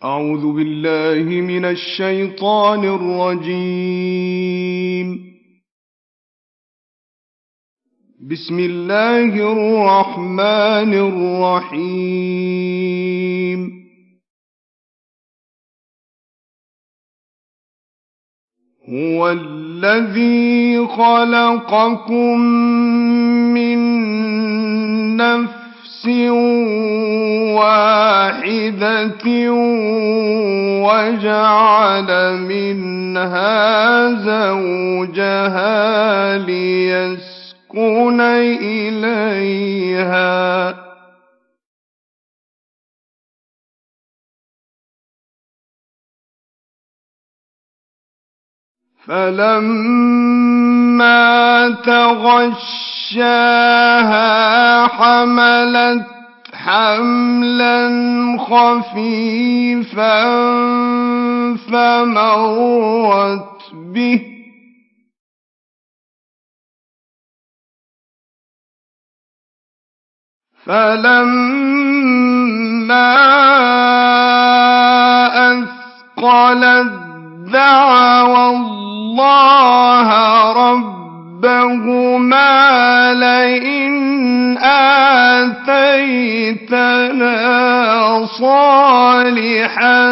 أعوذ بالله من الشيطان الرجيم. بسم الله الرحمن الرحيم. هو الذي خلقكم من نفس واحدة وجعل منها زوجها ليسكن إليها فلما تغشاها حملت حملا خفيفا فمرت به فلما أثقلت دعوا الله ربهما لئن آتيتنا صالحا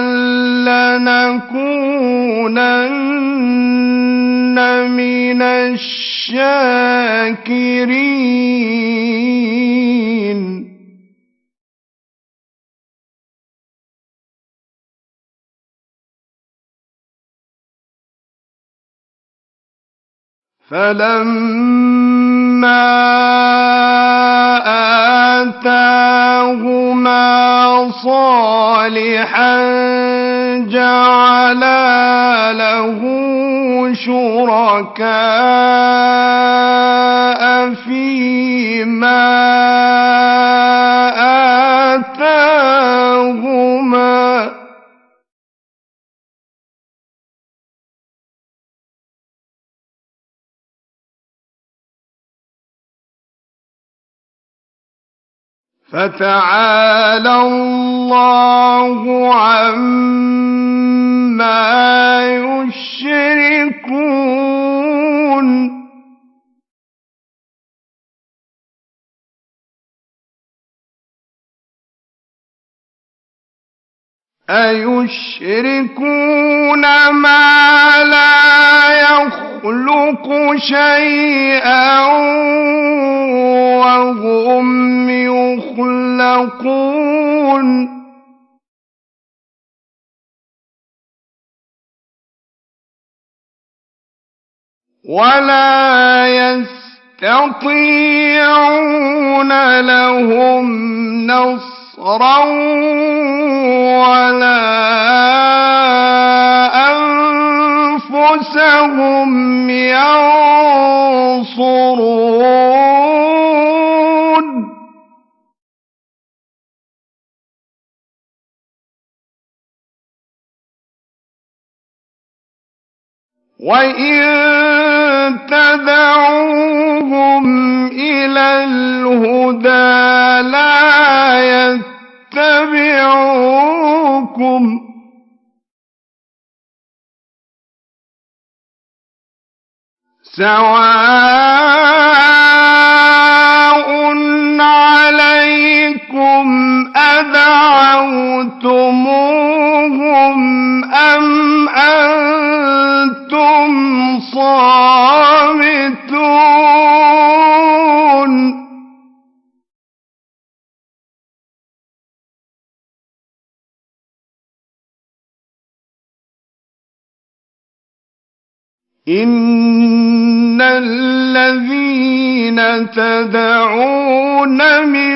لنكونن من الشاكرين. فلما آتاهما صالحا جعلا له شركاء فيما آتاهما فتعالى الله عما يشركون. أيشركون ما لا يخلق شيئا وهم يخلقون. ولا يستطيعون لهم نصرا ولا أنفسهم ينصرون. وإن تدعوهم إلى الهدى لا يتبعوكم سواء عليكم أدعوتموهم أم أنتم صامتون. إن الذين تدعون من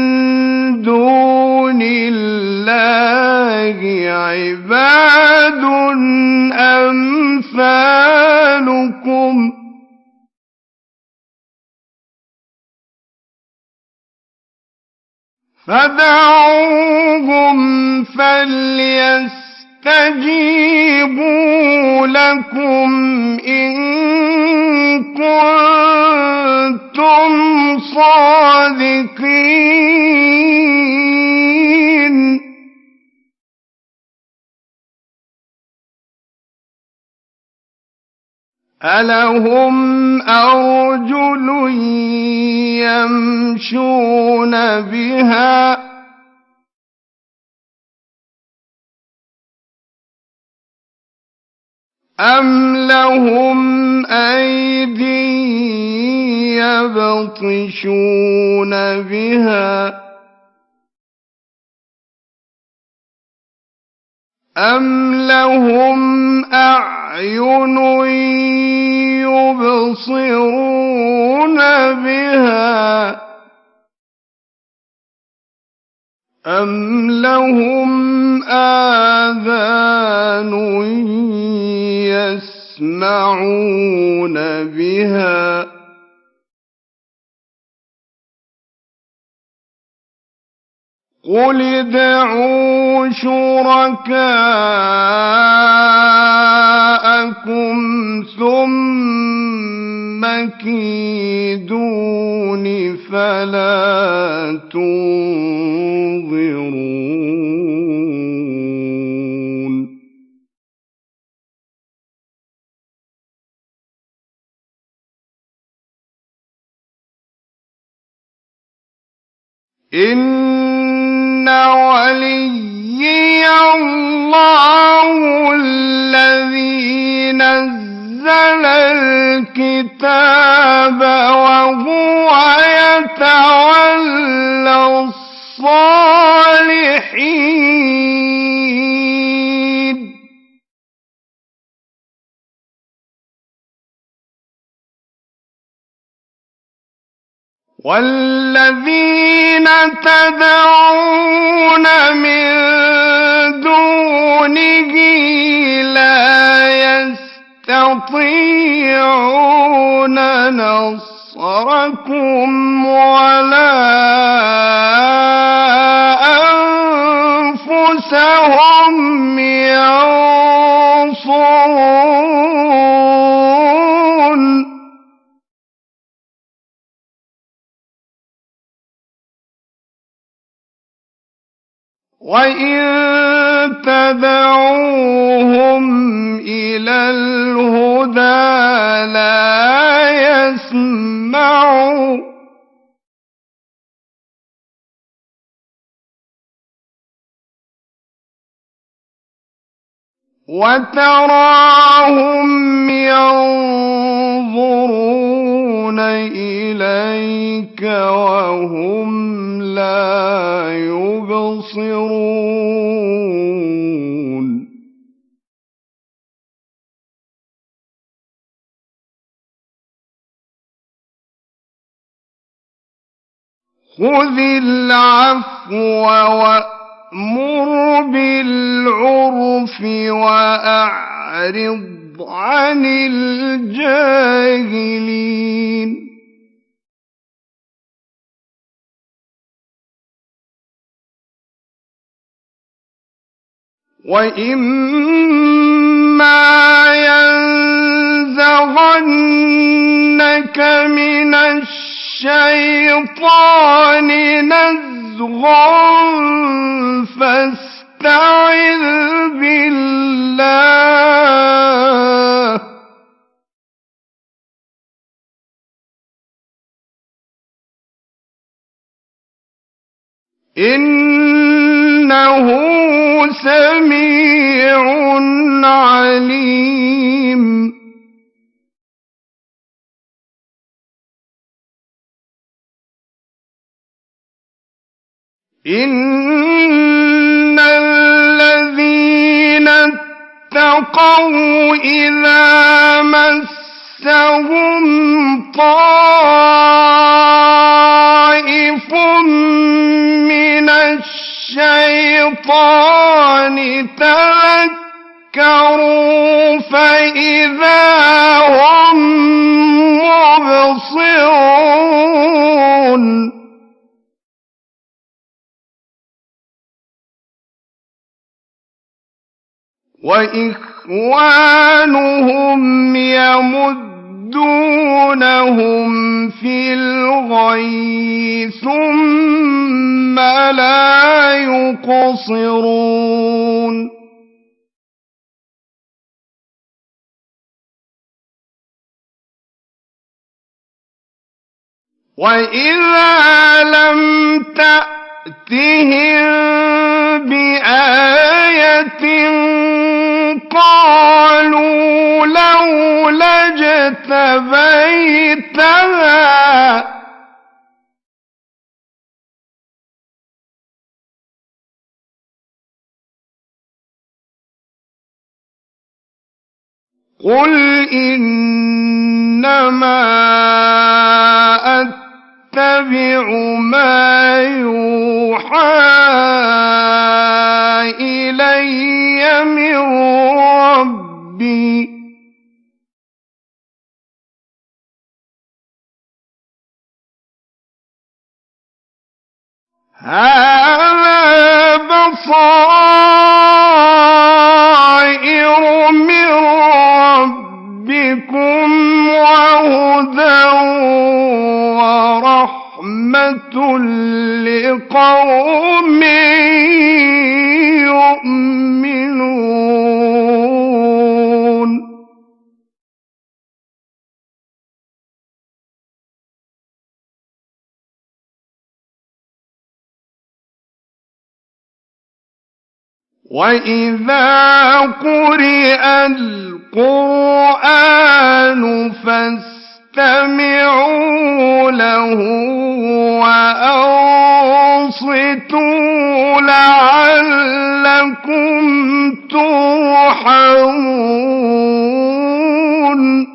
دون الله عباد أمثالكم فدعوهم فليستجيبوا لكم إن كنتم صادقين. أَلَهُمْ أَرْجُلٌ يَمْشُونَ بِهَا ۖ أَمْ لَهُمْ أَيْدٍ يَبْطِشُونَ بِهَا ۖ أَمْ لَهُمْ أَعْيُنٌ يُبْصِرُونَ بِهَا ۖ أَمْ لَهُمْ آذَانٌ يَسْمَعُونَ بِهَا ۗ قُلِ ادْعُوا شُرَكَاءَكُمْ ثُمَّ كِيدُونِ فَلَا تُنظِرُونِ إِنَّ وَلِيِّيَ اللَّهُ الَّذِي نَزَّلَ الْكِتَابَ وَهُوَ يَتَوَلَّى الصَّالِحِينَ وَالَّذِينَ تَدْعُونَ مِن دُونِهِ لَا يَسْتَطِيعُونَ نَصْرَكُمْ وَلَا أَنفُسَهُمْ يَنصُرُونَ وَإِن تَدْعُوهُمْ إِلَى الْهُدَىٰ لَا يَسْمَعُوا ۖ وَتَرَاهُمْ يَنظُرُونَ إِلَيْكَ وَهُمْ لَا يُبْصِرُونَ خُذِ الْعَفْوَ وَأْمُرْ بِالْعُرْفِ وَأَعْرِضْ عَنِ الْجَاهِلِينَ وَإِمَّا يَنزَغَنَّكَ مِنَ الشَّيْطَانِ نَزْغٌ فَاسْتَعِذْ بِاللَّهِ ۖ إِنَّهُ سَمِيعٌ عَلِيمٌ إِنَّ الَّذِينَ اتَّقَوْا إِذَا مَسَّهُمْ طَائِفٌ مِّنَ الشَّيْطَانِ تَذَكَّرُوا فَإِذَا هُم مُّبْصِرُونَ وَإِخْوَانُهُمْ يَمُدُّونَهُمْ فِي الْغَيِّ ثُمَّ لَا يُقْصِرُونَ وإذا لم تأتهم بآية قالوا لولا اجتبيتها قل إنما أتبع ما يوحى إلي من ربي هذا بصائر من ربكم وهدى ورحمة لقوم يؤمنون وإذا قرئ القرآن فاستمعوا له وأنصتوا لعلكم ترحمون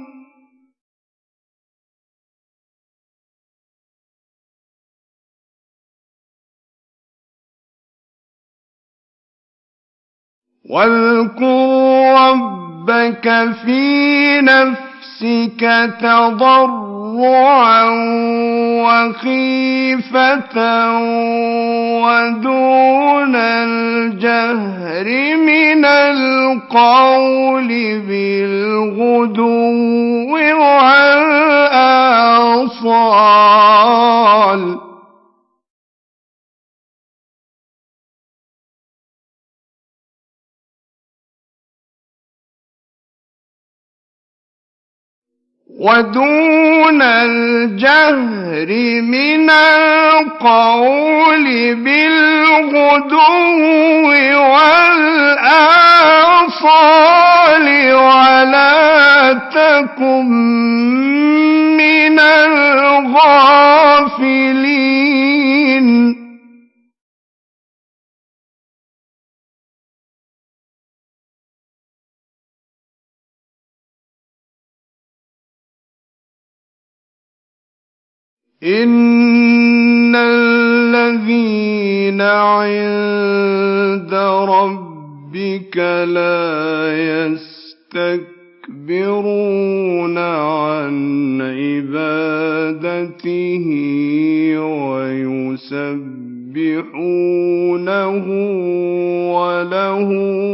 واذكر ربك في نفسك تضرعا وخيفة ودون الجهر من القول بالغدو والآصال ودون الجهر من القول بالغدو والآصال ولا تكن من الغافلين إن الذين عند ربك لا يستكبرون عن عبادته ويسبحونه وله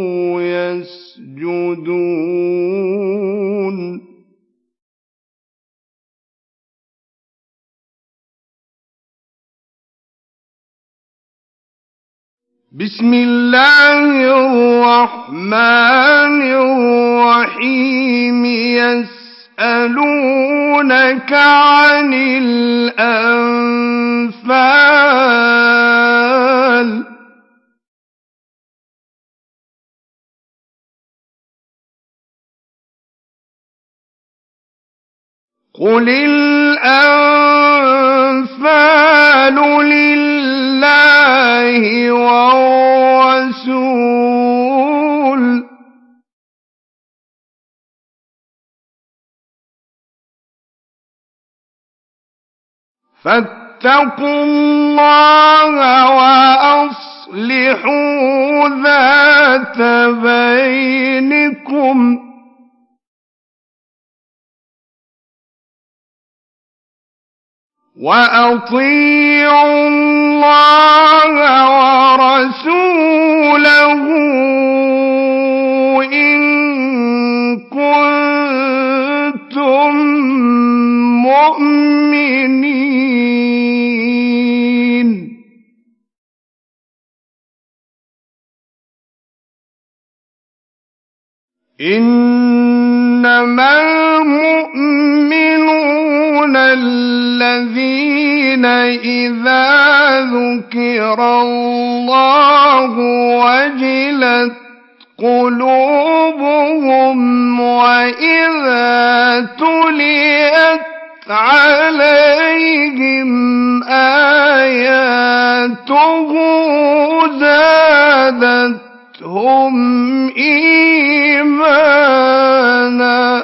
يسجدون بسم الله الرحمن الرحيم يسألونك عن الأنفال قل الأنفال لله والرسول فاتقوا الله وأصلحوا ذات بينكم وأطيعوا الله ورسوله إن كنتم مؤمنين إنما المؤمنون الذين إذا ذكر الله وجلت قلوبهم وإذا تليت عليهم آياته زادتهم إيمانا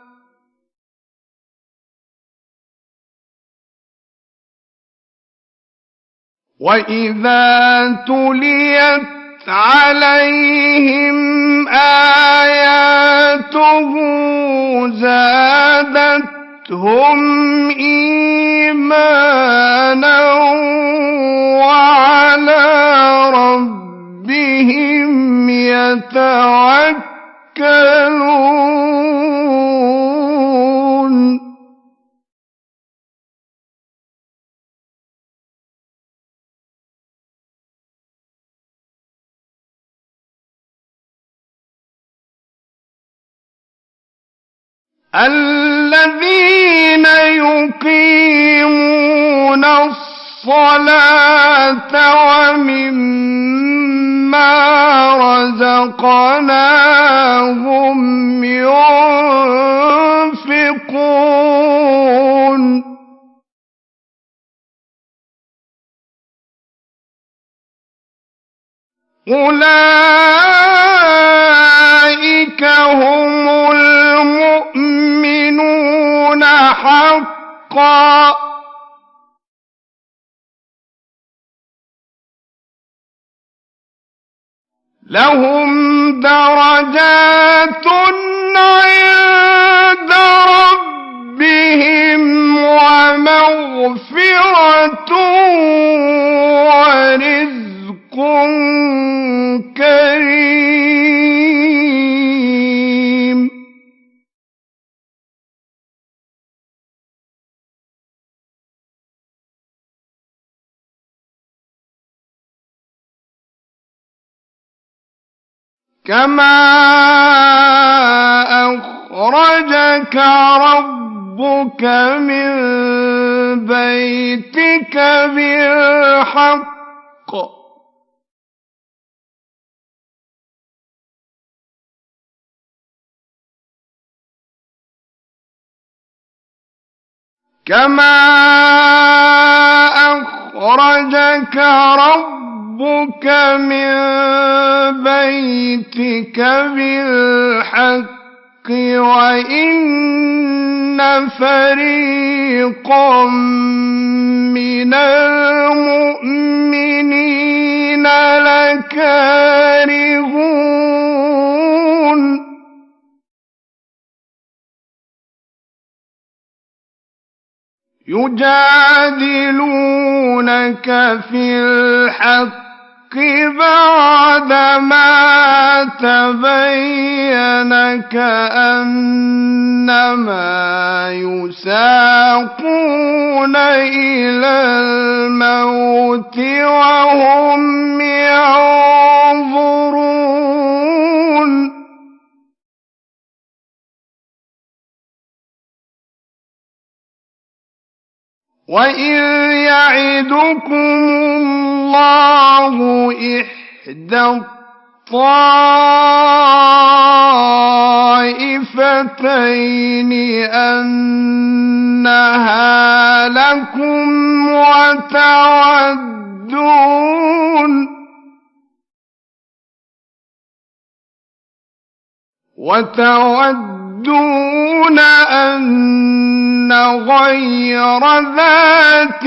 وإذا تليت عليهم آياته زادتهم إيمانا وعلى ربهم يتوكلون الذين يقيمون الصلاة ومما رزقناهم ينفقون أولئك هم المؤمنون حقا لهم درجات عند ربهم ومغفرة ورزق كريم كما أخرجك ربك من بيتك بالحق كما أخرجك ربك من بيتك بالحق وإن فريقا من المؤمنين لكارهون يجادلونك في الحق بعدما تبين كأنما يساقون إلى الموت وهم ينظرون وإذ يعدكم الله إحدى الطائفتين أنها لكم وتودون أن غير ذات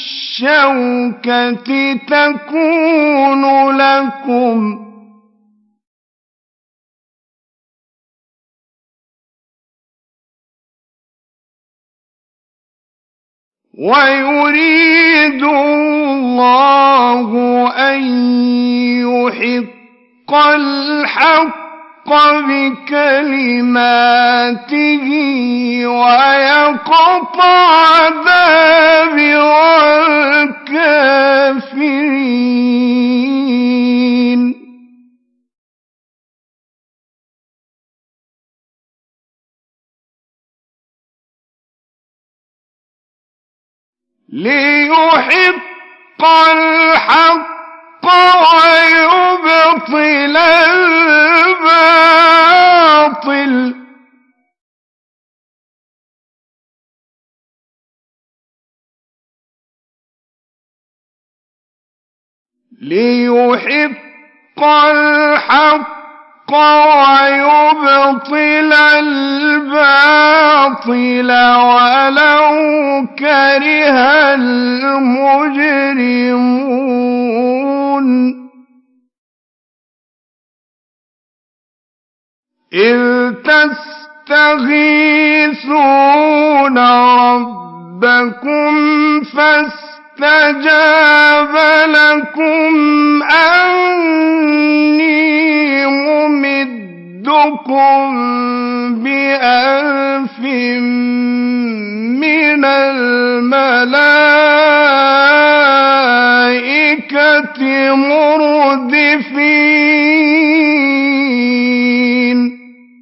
الشوكة تكون لكم ويريد الله أن يحق الحق بكلماته ويقطع دابر الكافرين ليحق الحق ويبطل الباطل ليحق الحق ويبطل الباطل ولو كره المجرمون إذ تستغيثون ربكم فاستجاب لكم أني ممدكم بألف من الملائكة مردفين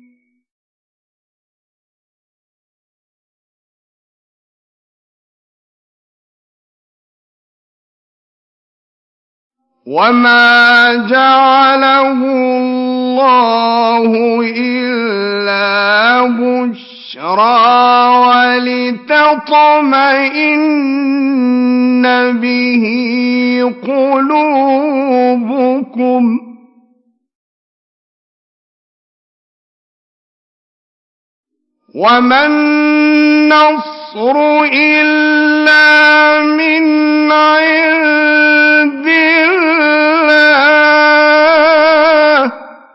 وما جعله الله إلا بشرى ولتطمئن به قلوبكم وما النصر إلا من عند الله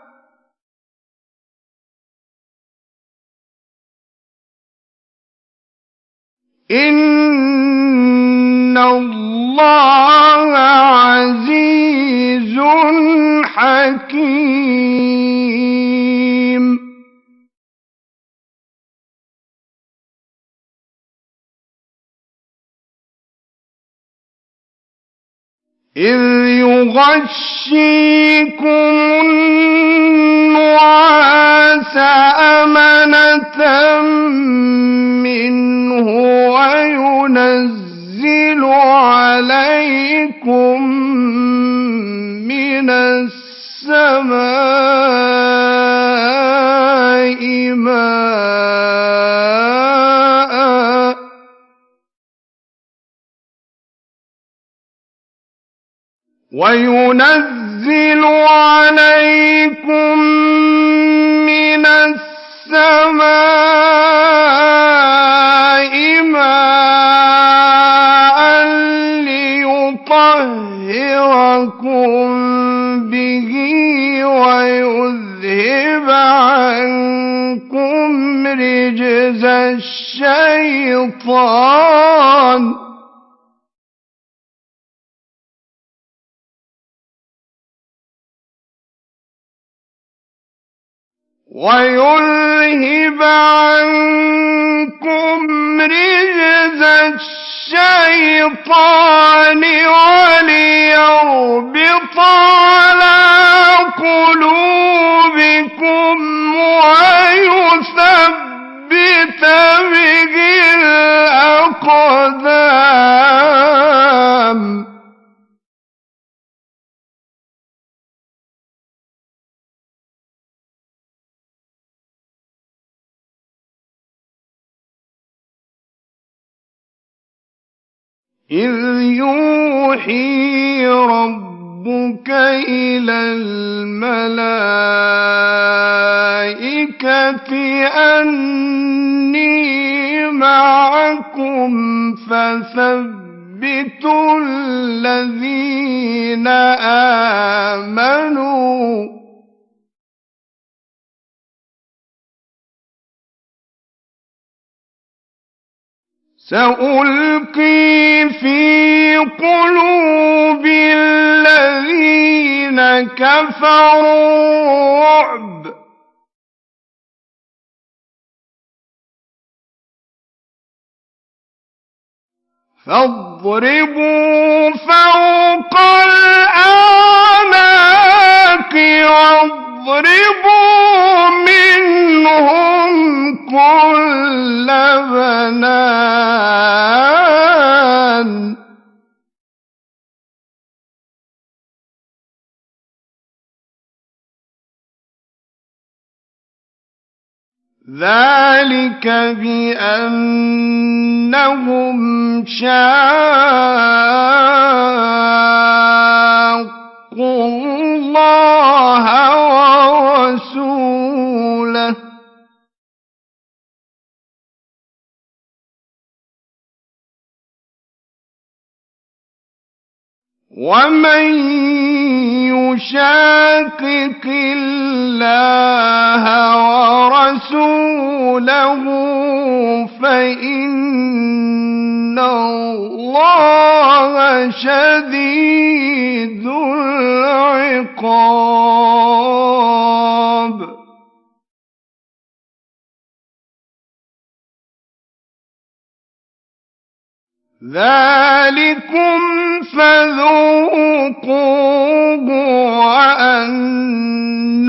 إن الله عزيز حكيم إذ يغشيكم النعاس أمنة منه وينزل عليكم من السماء ماء وينزل عليكم من السماء ماء ليطهركم به ويذهب عنكم رجز الشيطان ويذهب عنكم رجز الشيطان وليربط على قلوبكم ويثبت به الأقدام إذ يوحي ربك إلى الملائكة أني معكم فثبتوا الذين آمنوا سألقي في قلوب الذين كفروا الرعب فاضربوا فوق الأعناق واضربوا منهم كل بنان ذلك بأنهم شاقوا الله ورسوله ومن يشاقق الله ورسوله فإن الله شديد العقاب ذلكم فذوقوه وأن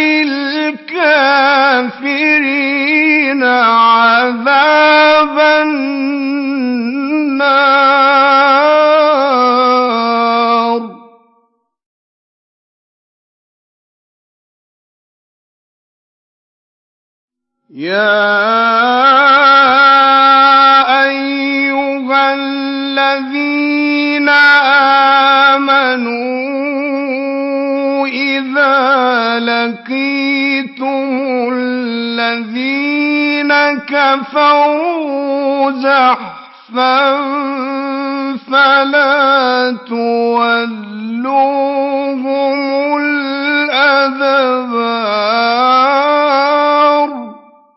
للكافرين عذاب النار يا الذين آمنوا إذا لقيتم الذين كفروا زحفا فلا تولوهم الأدبار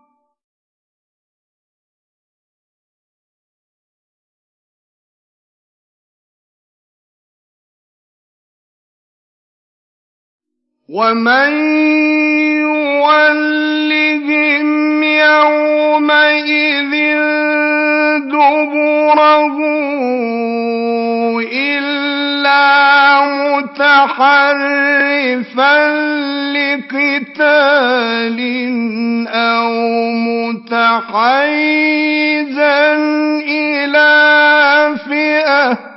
ومن يولهم يومئذ دبره إلا متحرفا لقتال أو متحيزا إلى فئة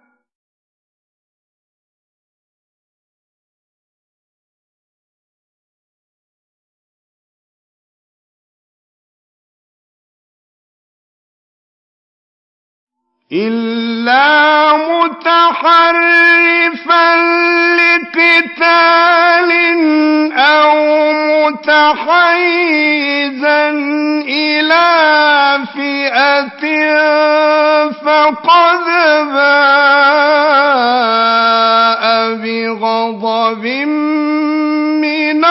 أو متحيزا إلى فئة فقد باء بغضب من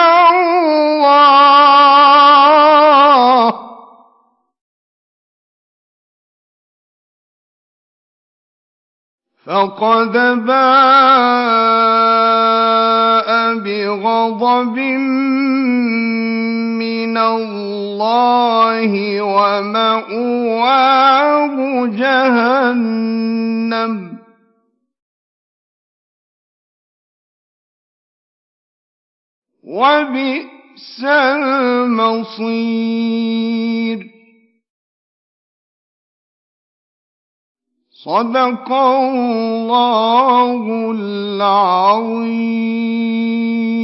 الله فقد باء بغضب من الله ومأواه جهنم وبئس المصير صدق الله العظيم